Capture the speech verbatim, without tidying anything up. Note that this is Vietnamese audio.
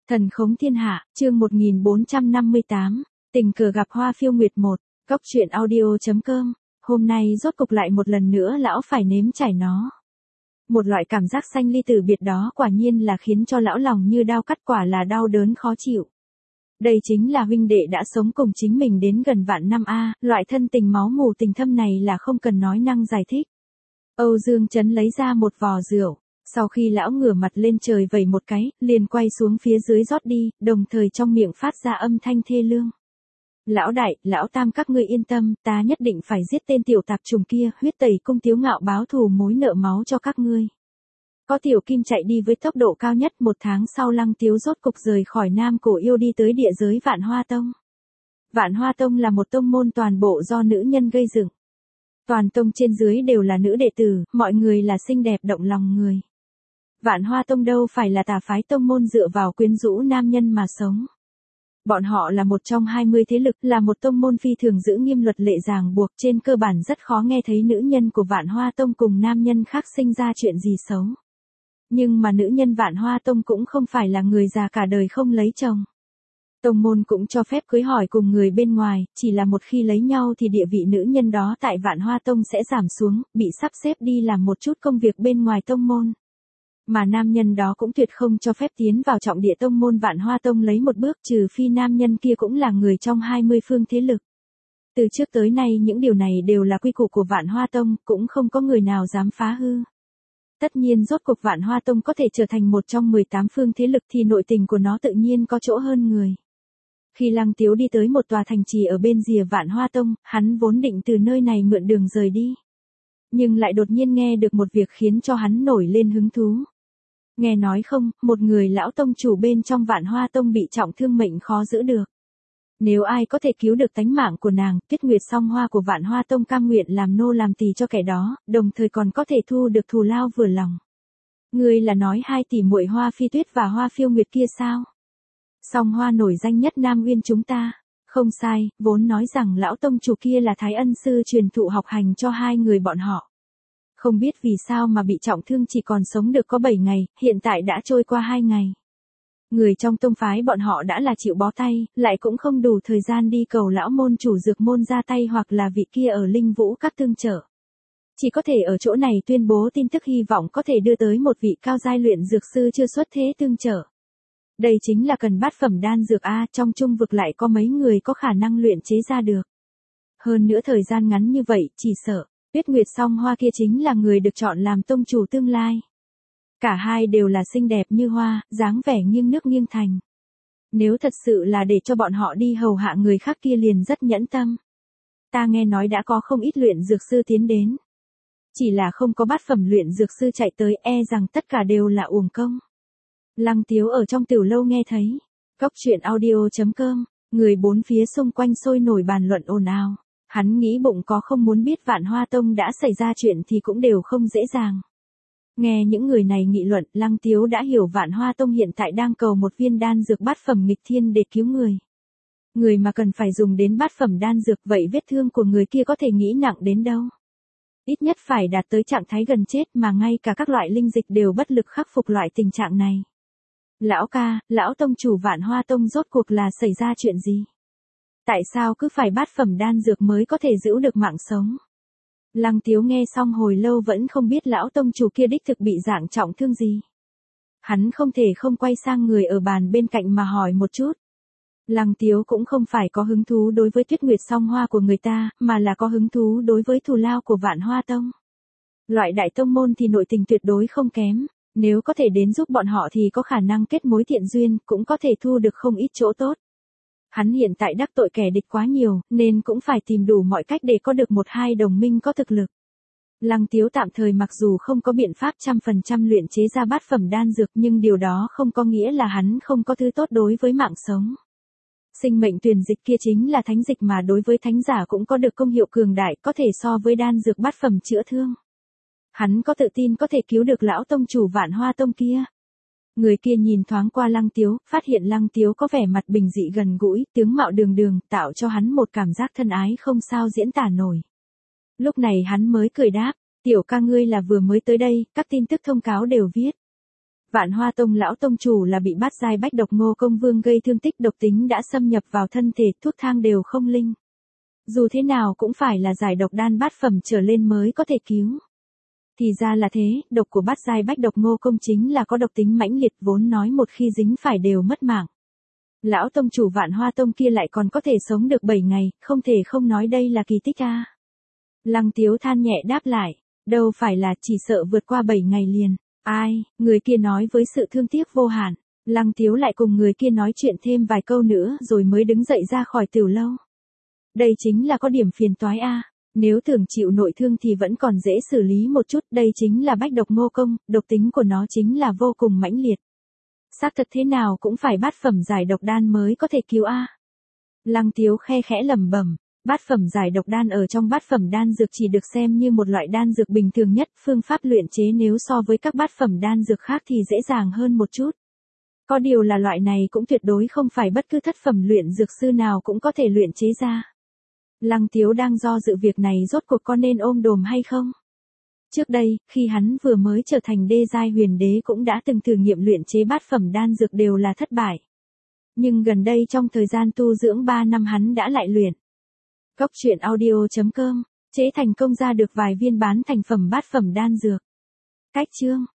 Thần khống thiên hạ, chương một nghìn bốn trăm năm mươi tám, tình cờ gặp Hoa Phiêu Nguyệt một, góc truyện audio.com, hôm nay rốt cục lại một lần nữa lão phải nếm trải nó. Một loại cảm giác sanh ly tử biệt đó quả nhiên là khiến cho lão lòng như đao cắt, quả là đau đớn khó chịu. Đây chính là huynh đệ đã sống cùng chính mình đến gần vạn năm a, loại thân tình máu mù tình thâm này là không cần nói năng giải thích. Âu Dương Chấn lấy ra một vò rượu. Sau khi lão ngửa mặt lên trời vẩy một cái, liền quay xuống phía dưới rót đi, đồng thời trong miệng phát ra âm thanh thê lương. Lão đại, lão tam các ngươi yên tâm, ta nhất định phải giết tên tiểu tạp trùng kia, huyết tẩy cung Tiếu Ngạo báo thù mối nợ máu cho các ngươi. Có Tiểu Kim chạy đi với tốc độ cao nhất, một tháng sau Lăng Tiếu rốt cục rời khỏi Nam Cổ Yêu đi tới địa giới Vạn Hoa Tông. Vạn Hoa Tông là một tông môn toàn bộ do nữ nhân gây dựng. Toàn tông trên dưới đều là nữ đệ tử, mọi người là xinh đẹp động lòng người. Vạn Hoa Tông đâu phải là tà phái tông môn dựa vào quyến rũ nam nhân mà sống. Bọn họ là một trong hai mươi thế lực, là một tông môn phi thường giữ nghiêm luật lệ ràng buộc, trên cơ bản rất khó nghe thấy nữ nhân của Vạn Hoa Tông cùng nam nhân khác sinh ra chuyện gì xấu. Nhưng mà nữ nhân Vạn Hoa Tông cũng không phải là người già cả đời không lấy chồng. Tông môn cũng cho phép cưới hỏi cùng người bên ngoài, chỉ là một khi lấy nhau thì địa vị nữ nhân đó tại Vạn Hoa Tông sẽ giảm xuống, bị sắp xếp đi làm một chút công việc bên ngoài tông môn. Mà nam nhân đó cũng tuyệt không cho phép tiến vào trọng địa tông môn Vạn Hoa Tông lấy một bước, trừ phi nam nhân kia cũng là người trong hai mươi phương thế lực. Từ trước tới nay những điều này đều là quy củ của Vạn Hoa Tông, cũng không có người nào dám phá hư. Tất nhiên rốt cuộc Vạn Hoa Tông có thể trở thành một trong mười tám phương thế lực thì nội tình của nó tự nhiên có chỗ hơn người. Khi Lăng Tiếu đi tới một tòa thành trì ở bên rìa Vạn Hoa Tông, hắn vốn định từ nơi này mượn đường rời đi. Nhưng lại đột nhiên nghe được một việc khiến cho hắn nổi lên hứng thú. Nghe nói không, một người lão tông chủ bên trong Vạn Hoa Tông bị trọng thương mệnh khó giữ được. Nếu ai có thể cứu được tánh mạng của nàng, Tuyết Nguyệt Song Hoa của Vạn Hoa Tông cam nguyện làm nô làm tỳ cho kẻ đó, đồng thời còn có thể thu được thù lao vừa lòng. Ngươi là nói hai tỷ muội Hoa Phi Tuyết và Hoa Phiêu Nguyệt kia sao? Song Hoa nổi danh nhất Nam Uyên chúng ta. Không sai, vốn nói rằng lão tông chủ kia là Thái Ân sư truyền thụ học hành cho hai người bọn họ. Không biết vì sao mà bị trọng thương chỉ còn sống được có bảy ngày, hiện tại đã trôi qua hai ngày. Người trong tông phái bọn họ đã là chịu bó tay, lại cũng không đủ thời gian đi cầu lão môn chủ dược môn ra tay hoặc là vị kia ở Linh Vũ các tương trợ. Chỉ có thể ở chỗ này tuyên bố tin tức hy vọng có thể đưa tới một vị cao giai luyện dược sư chưa xuất thế tương trợ. Đây chính là cần bát phẩm đan dược A, trong trung vực lại có mấy người có khả năng luyện chế ra được. Hơn nữa thời gian ngắn như vậy, chỉ sợ, Tuyết Nguyệt Song Hoa kia chính là người được chọn làm tông chủ tương lai. Cả hai đều là xinh đẹp như hoa, dáng vẻ nghiêng nước nghiêng thành. Nếu thật sự là để cho bọn họ đi hầu hạ người khác kia liền rất nhẫn tâm. Ta nghe nói đã có không ít luyện dược sư tiến đến. Chỉ là không có bát phẩm luyện dược sư chạy tới, e rằng tất cả đều là uổng công. Lăng Tiếu ở trong tiểu lâu nghe thấy. Góc truyện audio.com, người bốn phía xung quanh sôi nổi bàn luận ồn ào. Hắn nghĩ bụng có không muốn biết Vạn Hoa Tông đã xảy ra chuyện thì cũng đều không dễ dàng. Nghe những người này nghị luận, Lăng Tiếu đã hiểu Vạn Hoa Tông hiện tại đang cầu một viên đan dược bát phẩm nghịch thiên để cứu người. Người mà cần phải dùng đến bát phẩm đan dược, vậy vết thương của người kia có thể nghĩ nặng đến đâu. Ít nhất phải đạt tới trạng thái gần chết, mà ngay cả các loại linh dịch đều bất lực khắc phục loại tình trạng này. Lão ca, lão tông chủ Vạn Hoa Tông rốt cuộc là xảy ra chuyện gì? Tại sao cứ phải bát phẩm đan dược mới có thể giữ được mạng sống? Lăng Tiếu nghe xong hồi lâu vẫn không biết lão tông chủ kia đích thực bị dạng trọng thương gì. Hắn không thể không quay sang người ở bàn bên cạnh mà hỏi một chút. Lăng Tiếu cũng không phải có hứng thú đối với Tuyết Nguyệt Song Hoa của người ta, mà là có hứng thú đối với thù lao của Vạn Hoa Tông. Loại đại tông môn thì nội tình tuyệt đối không kém, nếu có thể đến giúp bọn họ thì có khả năng kết mối thiện duyên, cũng có thể thu được không ít chỗ tốt. Hắn hiện tại đắc tội kẻ địch quá nhiều, nên cũng phải tìm đủ mọi cách để có được một hai đồng minh có thực lực. Lăng Tiếu tạm thời mặc dù không có biện pháp trăm phần trăm luyện chế ra bát phẩm đan dược, nhưng điều đó không có nghĩa là hắn không có thứ tốt đối với mạng sống. Sinh mệnh tuyền dịch kia chính là thánh dịch mà đối với thánh giả cũng có được công hiệu cường đại, có thể so với đan dược bát phẩm chữa thương. Hắn có tự tin có thể cứu được lão tông chủ Vạn Hoa Tông kia. Người kia nhìn thoáng qua Lăng Tiếu, phát hiện Lăng Tiếu có vẻ mặt bình dị gần gũi, tướng mạo đường đường, tạo cho hắn một cảm giác thân ái không sao diễn tả nổi. Lúc này hắn mới cười đáp, tiểu ca ngươi là vừa mới tới đây, các tin tức thông cáo đều viết. Vạn Hoa Tông lão tông chủ là bị bát giai bách độc ngô công vương gây thương tích, độc tính đã xâm nhập vào thân thể, thuốc thang đều không linh. Dù thế nào cũng phải là giải độc đan bát phẩm trở lên mới có thể cứu. Thì ra là thế, độc của bát giai bách độc ngô công chính là có độc tính mãnh liệt, vốn nói một khi dính phải đều mất mạng. Lão tông chủ Vạn Hoa Tông kia lại còn có thể sống được bảy ngày, không thể không nói đây là kỳ tích a. Lăng Tiếu than nhẹ đáp lại, đâu phải là, chỉ sợ vượt qua bảy ngày liền. Ai, người kia nói với sự thương tiếc vô hạn. Lăng Tiếu lại cùng người kia nói chuyện thêm vài câu nữa rồi mới đứng dậy ra khỏi tiểu lâu. Đây chính là có điểm phiền toái a. Nếu tưởng chịu nội thương thì vẫn còn dễ xử lý một chút, đây chính là bách độc ngô công, độc tính của nó chính là vô cùng mãnh liệt. Xác thật thế nào cũng phải bát phẩm giải độc đan mới có thể cứu a. Lăng Tiếu khe khẽ lẩm bẩm, bát phẩm giải độc đan ở trong bát phẩm đan dược chỉ được xem như một loại đan dược bình thường nhất, phương pháp luyện chế nếu so với các bát phẩm đan dược khác thì dễ dàng hơn một chút. Có điều là loại này cũng tuyệt đối không phải bất cứ thất phẩm luyện dược sư nào cũng có thể luyện chế ra. Lăng Tiếu đang do dự việc này rốt cuộc có nên ôm đồm hay không? Trước đây, khi hắn vừa mới trở thành đê giai huyền đế cũng đã từng thử nghiệm luyện chế bát phẩm đan dược đều là thất bại. Nhưng gần đây trong thời gian tu dưỡng ba năm hắn đã lại luyện. Cốc truyện audio chấm com, chế thành công ra được vài viên bán thành phẩm bát phẩm đan dược. Cách chương